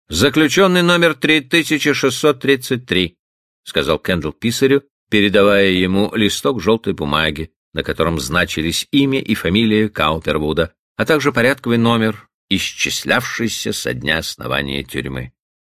«Заключенный номер 3633», — сказал Кэндалл писарю, передавая ему листок желтой бумаги, на котором значились имя и фамилия Каупервуда, а также порядковый номер, исчислявшийся со дня основания тюрьмы.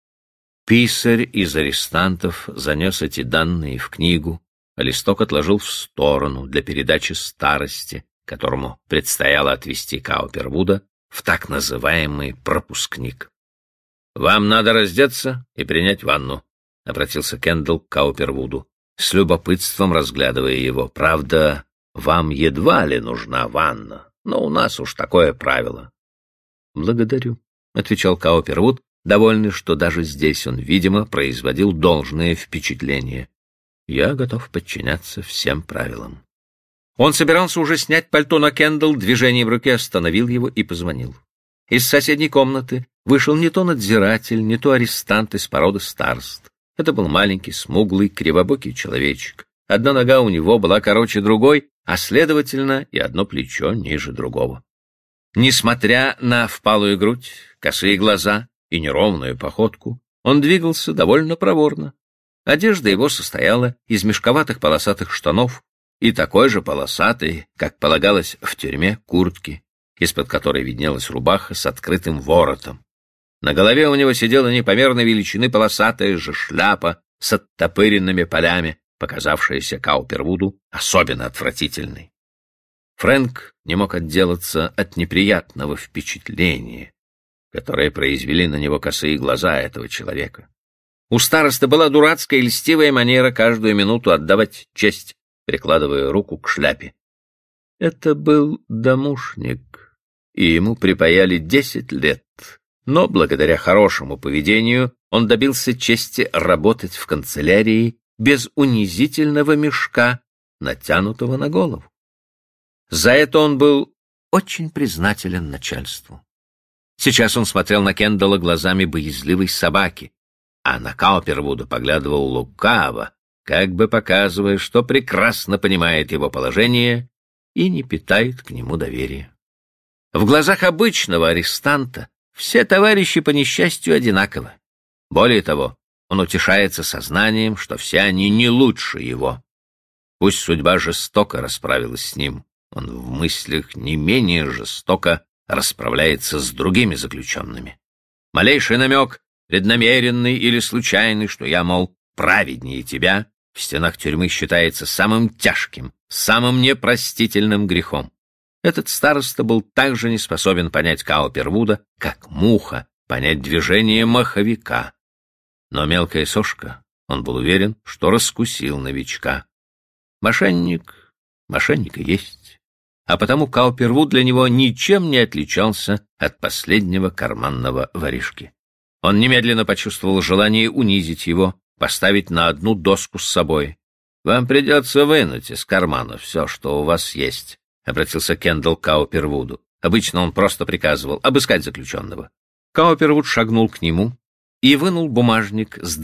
Писарь из арестантов занес эти данные в книгу, а листок отложил в сторону для передачи старости, которому предстояло отвезти Каупервуда в так называемый пропускник. «Вам надо раздеться и принять ванну», — обратился Кэндалл к Каупервуду, с любопытством разглядывая его. «Правда, вам едва ли нужна ванна, но у нас уж такое правило». «Благодарю», — отвечал Каупервуд, довольный, что даже здесь он, видимо, производил должное впечатление. «Я готов подчиняться всем правилам». Он собирался уже снять пальто, но Кэндалл движением руки остановил его и позвонил. Из соседней комнаты вышел не то надзиратель, не то арестант из породы старост. Это был маленький, смуглый, кривобокий человечек. Одна нога у него была короче другой, а, следовательно, и одно плечо ниже другого. Несмотря на впалую грудь, косые глаза и неровную походку, он двигался довольно проворно. Одежда его состояла из мешковатых полосатых штанов и такой же полосатой, как полагалось в тюрьме, куртки, из-под которой виднелась рубаха с открытым воротом. На голове у него сидела непомерной величины полосатая же шляпа с оттопыренными полями, показавшаяся Каупервуду особенно отвратительной. Фрэнк не мог отделаться от неприятного впечатления, которое произвели на него косые глаза этого человека. У старосты была дурацкая и льстивая манера каждую минуту отдавать честь, прикладывая руку к шляпе. Это был домушник, и ему припаяли 10 лет, но благодаря хорошему поведению он добился чести работать в канцелярии без унизительного мешка, натянутого на голову. За это он был очень признателен начальству. Сейчас он смотрел на Кэндалла глазами боязливой собаки, а на Каупервуда поглядывал лукаво, как бы показывая, что прекрасно понимает его положение и не питает к нему доверия. В глазах обычного арестанта все товарищи по несчастью одинаковы. Более того, он утешается сознанием, что все они не лучше его. Пусть судьба жестоко расправилась с ним, он в мыслях не менее жестоко расправляется с другими заключенными. Малейший намек, преднамеренный или случайный, что я, мол, праведнее тебя, в стенах тюрьмы считается самым тяжким, самым непростительным грехом. Этот староста был так же не способен понять Каупервуда, как муха понять движение маховика. Но мелкая сошка, он был уверен, что раскусил новичка. Мошенник и есть. А потому Каупервуд для него ничем не отличался от последнего карманного воришки. Он немедленно почувствовал желание унизить его, поставить на одну доску с собой. «Вам придется вынуть из кармана все, что у вас есть», — обратился Кэндалл к Каупервуду. Обычно он просто приказывал обыскать заключенного. Каупервуд шагнул к нему и вынул бумажник с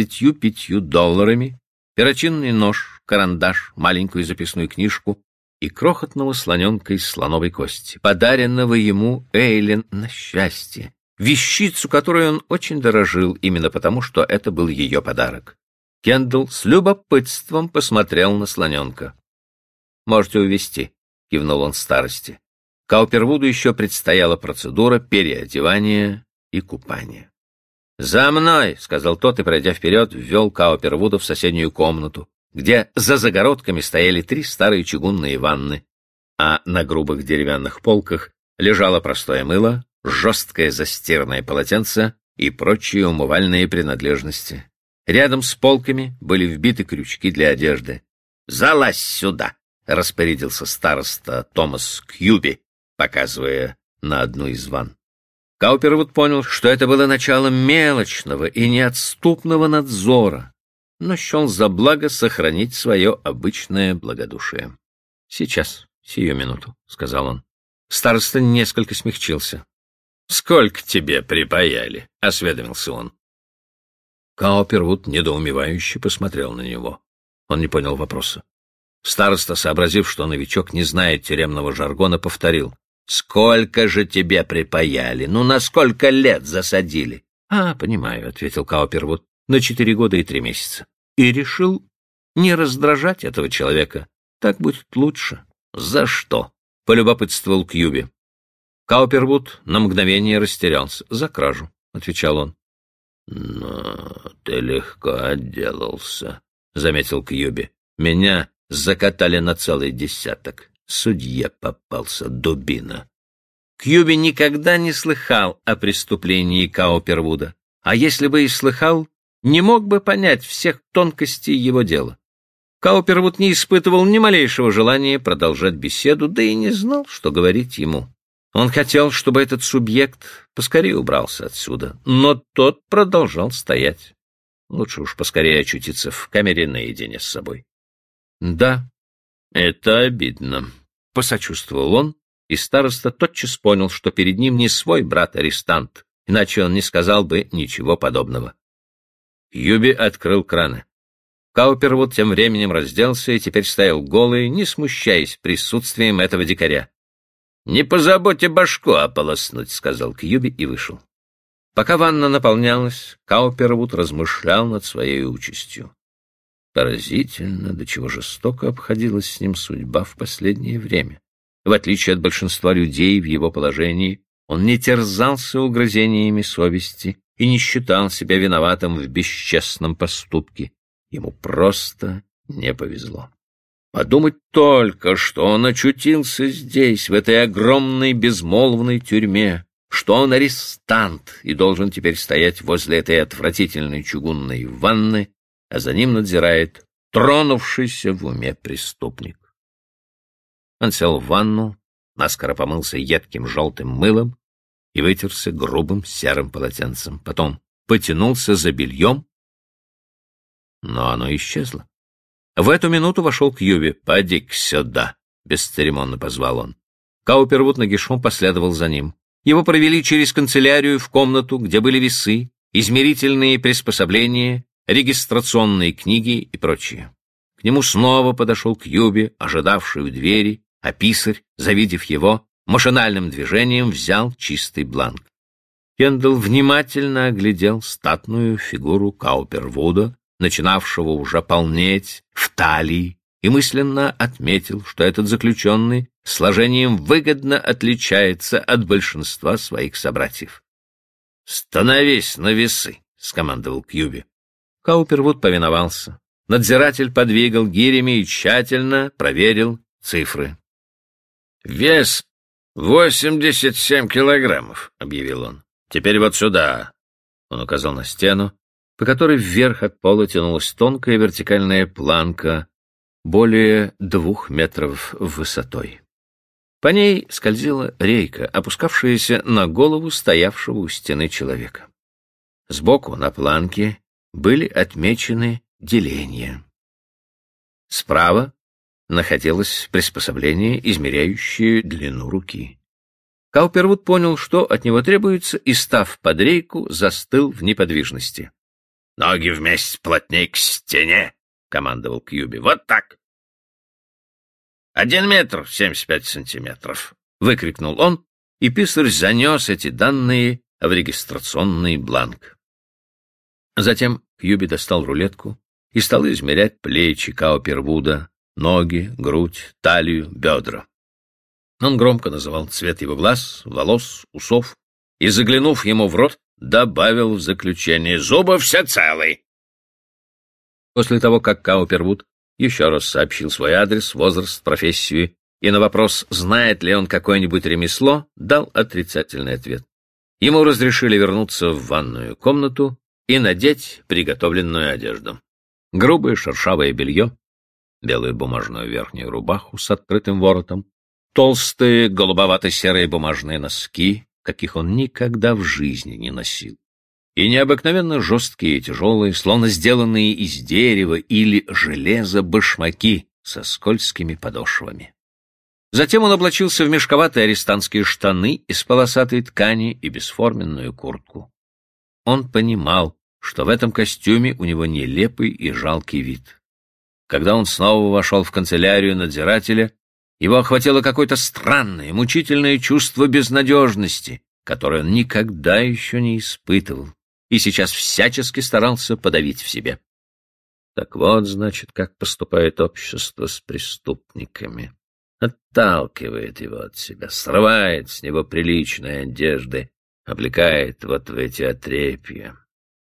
$25, перочинный нож, карандаш, маленькую записную книжку и крохотного слоненка из слоновой кости, подаренного ему Эйлин на счастье, вещицу, которой он очень дорожил, именно потому, что это был ее подарок. Кэндалл с любопытством посмотрел на слоненка. «Можете увезти», — кивнул он старости. Каупервуду еще предстояла процедура переодевания и купания. «За мной!» — сказал тот и, пройдя вперед, ввел Каупервуда в соседнюю комнату, где за загородками стояли 3 старые чугунные ванны, а на грубых деревянных полках лежало простое мыло, жесткое застиранное полотенце и прочие умывальные принадлежности. Рядом с полками были вбиты крючки для одежды. «Залазь сюда!» — распорядился староста Томас Кьюби, показывая на одну из ванн. Каупервуд понял, что это было началом мелочного и неотступного надзора, но счел за благо сохранить свое обычное благодушие. «Сейчас, сию минуту», — сказал он. Староста несколько смягчился. «Сколько тебе припаяли?» — осведомился он. Каупервуд недоумевающе посмотрел на него. Он не понял вопроса. Староста, сообразив, что новичок не знает тюремного жаргона, повторил. «Сколько же тебе припаяли? Ну, на сколько лет засадили?» Понимаю», — ответил Каупервуд, — «на 4 года и 3 месяца. И решил не раздражать этого человека. Так будет лучше». «За что?» — полюбопытствовал Кьюби. Каупервуд на мгновение растерялся. «За кражу», — отвечал он. «Но ты легко отделался», — заметил Кьюби. «Меня закатали на целый 10. Судья попался, дубина». Кьюби никогда не слыхал о преступлении Каупервуда, а если бы и слыхал, не мог бы понять всех тонкостей его дела. Каупервуд не испытывал ни малейшего желания продолжать беседу, да и не знал, что говорить ему. Он хотел, чтобы этот субъект поскорее убрался отсюда, но тот продолжал стоять. Лучше уж поскорее очутиться в камере наедине с собой. «Да, это обидно», — посочувствовал он, и староста тотчас понял, что перед ним не свой брат-арестант, иначе он не сказал бы ничего подобного. Кьюби открыл краны. Каупервуд тем временем разделся и теперь стоял голый, не смущаясь присутствием этого дикаря. «Не позаботьте башку ополоснуть», — сказал Кьюби и вышел. Пока ванна наполнялась, Каупервуд размышлял над своей участью. Поразительно, до чего жестоко обходилась с ним судьба в последнее время. В отличие от большинства людей в его положении, он не терзался угрызениями совести и не считал себя виноватым в бесчестном поступке. Ему просто не повезло. Подумать только, что он очутился здесь, в этой огромной безмолвной тюрьме, что он арестант и должен теперь стоять возле этой отвратительной чугунной ванны, а за ним надзирает тронувшийся в уме преступник. Он сел в ванну, наскоро помылся едким желтым мылом и вытерся грубым серым полотенцем. Потом потянулся за бельем, но оно исчезло. В эту минуту вошел Кьюби. «Поди-ка сюда», — бесцеремонно позвал он. Каупервуд нагишом последовал за ним. Его провели через канцелярию в комнату, где были весы, измерительные приспособления, регистрационные книги и прочее. К нему снова подошел Кьюби, ожидавший у двери, а писарь, завидев его, машинальным движением взял чистый бланк. Кендалл внимательно оглядел статную фигуру Каупервуда, начинавшего уже полнеть в талии, и мысленно отметил, что этот заключенный сложением выгодно отличается от большинства своих собратьев. «Становись на весы», — скомандовал Кьюби. Каупервуд повиновался. Надзиратель подвигал гирями и тщательно проверил цифры. «Вес 87 килограммов», — объявил он. «Теперь вот сюда», — он указал на стену, по которой вверх от пола тянулась тонкая вертикальная планка, более 2 метров высотой. По ней скользила рейка, опускавшаяся на голову стоявшего у стены человека. Сбоку на планке были отмечены деления. Справа находилось приспособление, измеряющее длину руки. Каупервуд понял, что от него требуется, и, став под рейку, застыл в неподвижности. «Ноги вместе плотней к стене», — командовал Кьюби. «Вот так». 1 метр 75 сантиметров, — выкрикнул он, и писарь занес эти данные в регистрационный бланк. Затем Кьюби достал рулетку и стал измерять плечи Каупервуда, ноги, грудь, талию, бедра. Он громко называл цвет его глаз, волос, усов и, заглянув ему в рот, добавил в заключение: «Зубы все целы». После того, как Каупервуд еще раз сообщил свой адрес, возраст, профессию и на вопрос, знает ли он какое-нибудь ремесло, дал отрицательный ответ. Ему разрешили вернуться в ванную комнату и надеть приготовленную одежду. Грубое шершавое белье, белую бумажную верхнюю рубаху с открытым воротом, толстые голубовато-серые бумажные носки, каких он никогда в жизни не носил, и необыкновенно жесткие и тяжелые, словно сделанные из дерева или железа, башмаки со скользкими подошвами. Затем он облачился в мешковатые арестантские штаны из полосатой ткани и бесформенную куртку. Он понимал, что в этом костюме у него нелепый и жалкий вид. Когда он снова вошел в канцелярию надзирателя, его охватило какое-то странное, мучительное чувство безнадежности, которое он никогда еще не испытывал, и сейчас всячески старался подавить в себе. Так вот, значит, как поступает общество с преступниками. Отталкивает его от себя, срывает с него приличные одежды, облекает вот в эти отрепья.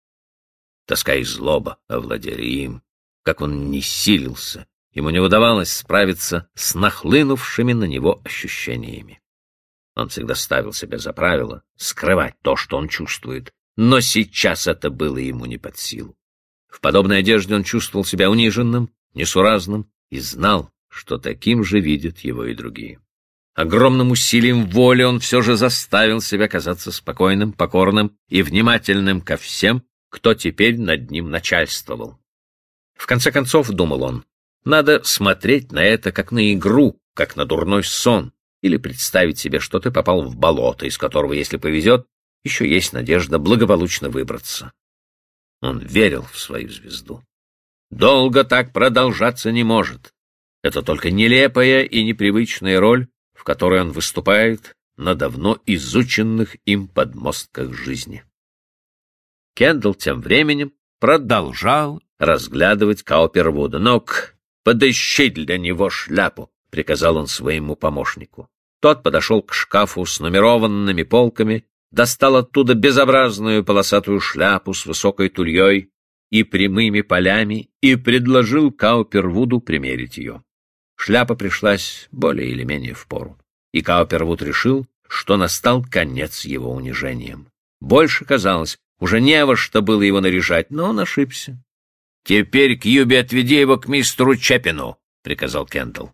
Тоска и злоба овладели им. Как он ни силился, ему не удавалось справиться с нахлынувшими на него ощущениями. Он всегда ставил себе за правило скрывать то, что он чувствует, но сейчас это было ему не под силу. В подобной одежде он чувствовал себя униженным, несуразным и знал, что таким же видят его и другие. Огромным усилием воли он все же заставил себя казаться спокойным, покорным и внимательным ко всем, кто теперь над ним начальствовал. В конце концов, думал он, надо смотреть на это как на игру, как на дурной сон, или представить себе, что ты попал в болото, из которого, если повезет, еще есть надежда благополучно выбраться. Он верил в свою звезду. Долго так продолжаться не может. Это только нелепая и непривычная роль, в которой он выступает на давно изученных им подмостках жизни. Кендалл тем временем продолжал разглядывать Каупервуда. «Ну-ка, подыщи для него шляпу», — приказал он своему помощнику. Тот подошел к шкафу с нумерованными полками, достал оттуда безобразную полосатую шляпу с высокой тульей и прямыми полями и предложил Каупервуду примерить ее. Шляпа пришлась более или менее впору, и Каупервуд решил, что настал конец его унижениям. Больше, казалось, уже не во что было его наряжать, но он ошибся. «Теперь, Кьюби, отведи его к мистеру Чепину», — приказал Кендалл.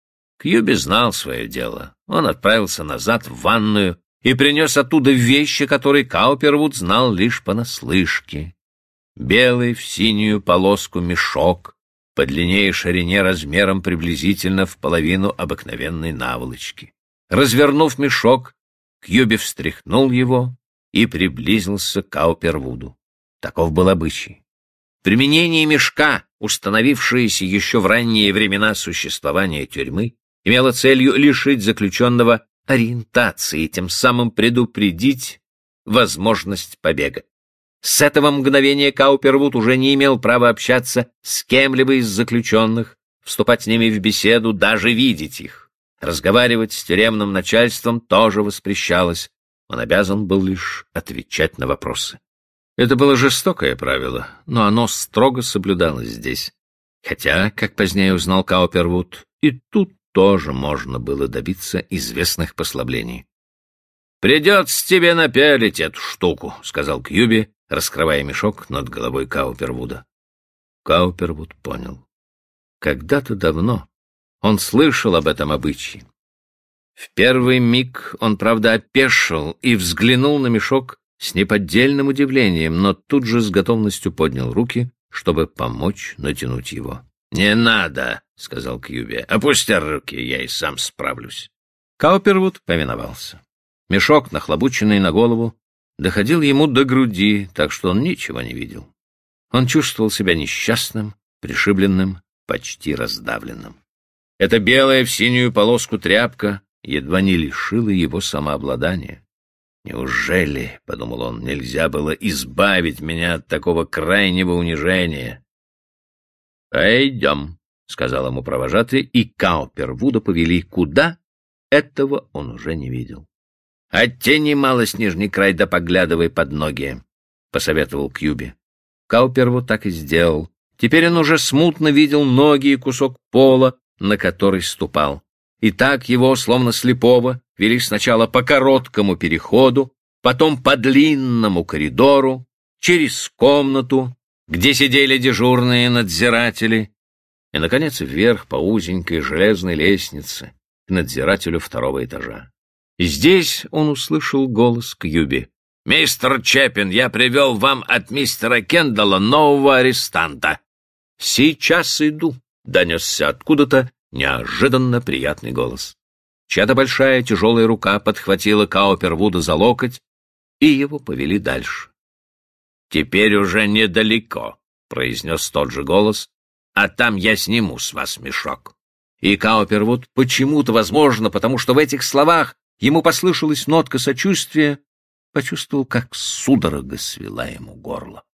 Кьюби знал свое дело. Он отправился назад в ванную и принес оттуда вещи, которые Каупервуд знал лишь понаслышке. Белый в синюю полоску мешок, по длине и ширине размером приблизительно в половину обыкновенной наволочки. Развернув мешок, Кьюби встряхнул его и приблизился к Каупервуду. Таков был обычай. Применение мешка, установившееся еще в ранние времена существования тюрьмы, имело целью лишить заключенного ориентации и тем самым предупредить возможность побега. С этого мгновения Каупервуд уже не имел права общаться с кем-либо из заключенных, вступать с ними в беседу, даже видеть их. Разговаривать с тюремным начальством тоже воспрещалось. Он обязан был лишь отвечать на вопросы. Это было жестокое правило, но оно строго соблюдалось здесь. Хотя, как позднее узнал Каупервуд, и тут тоже можно было добиться известных послаблений. «Придется тебе напялить эту штуку», — сказал Кьюби, раскрывая мешок над головой Каупервуда. Каупервуд понял. Когда-то давно он слышал об этом обычае. В первый миг он, правда, опешил и взглянул на мешок с неподдельным удивлением, но тут же с готовностью поднял руки, чтобы помочь натянуть его. «Не надо», — сказал Кьюби. «Опусти руки, я и сам справлюсь». Каупервуд повиновался. Мешок, нахлобученный на голову, доходил ему до груди, так что он ничего не видел. Он чувствовал себя несчастным, пришибленным, почти раздавленным. Эта белая в синюю полоску тряпка едва не лишила его самообладания. «Неужели, — подумал он, — нельзя было избавить меня от такого крайнего унижения?» «Пойдем», — сказал ему провожатый, и Каупервуда повели куда, этого он уже не видел. «Оттяни малость нижний край, да поглядывай под ноги», — посоветовал Кьюби. Каупервуд так и сделал. Теперь он уже смутно видел ноги и кусок пола, на который ступал. И так его, словно слепого, вели сначала по короткому переходу, потом по длинному коридору, через комнату, где сидели дежурные надзиратели, и, наконец, вверх по узенькой железной лестнице к надзирателю второго этажа. И здесь он услышал голос Кьюби. «Мистер Чепин, я привел вам от мистера Кендалла нового арестанта». «Сейчас иду», — донесся откуда-то неожиданно приятный голос. Чья-то большая тяжелая рука подхватила Каупервуда за локоть, и его повели дальше. «Теперь уже недалеко», — произнес тот же голос, «а там я сниму с вас мешок». И Каупервуд почему-то, возможно, потому что в этих словах ему послышалась нотка сочувствия, почувствовал, как судорога свела ему горло.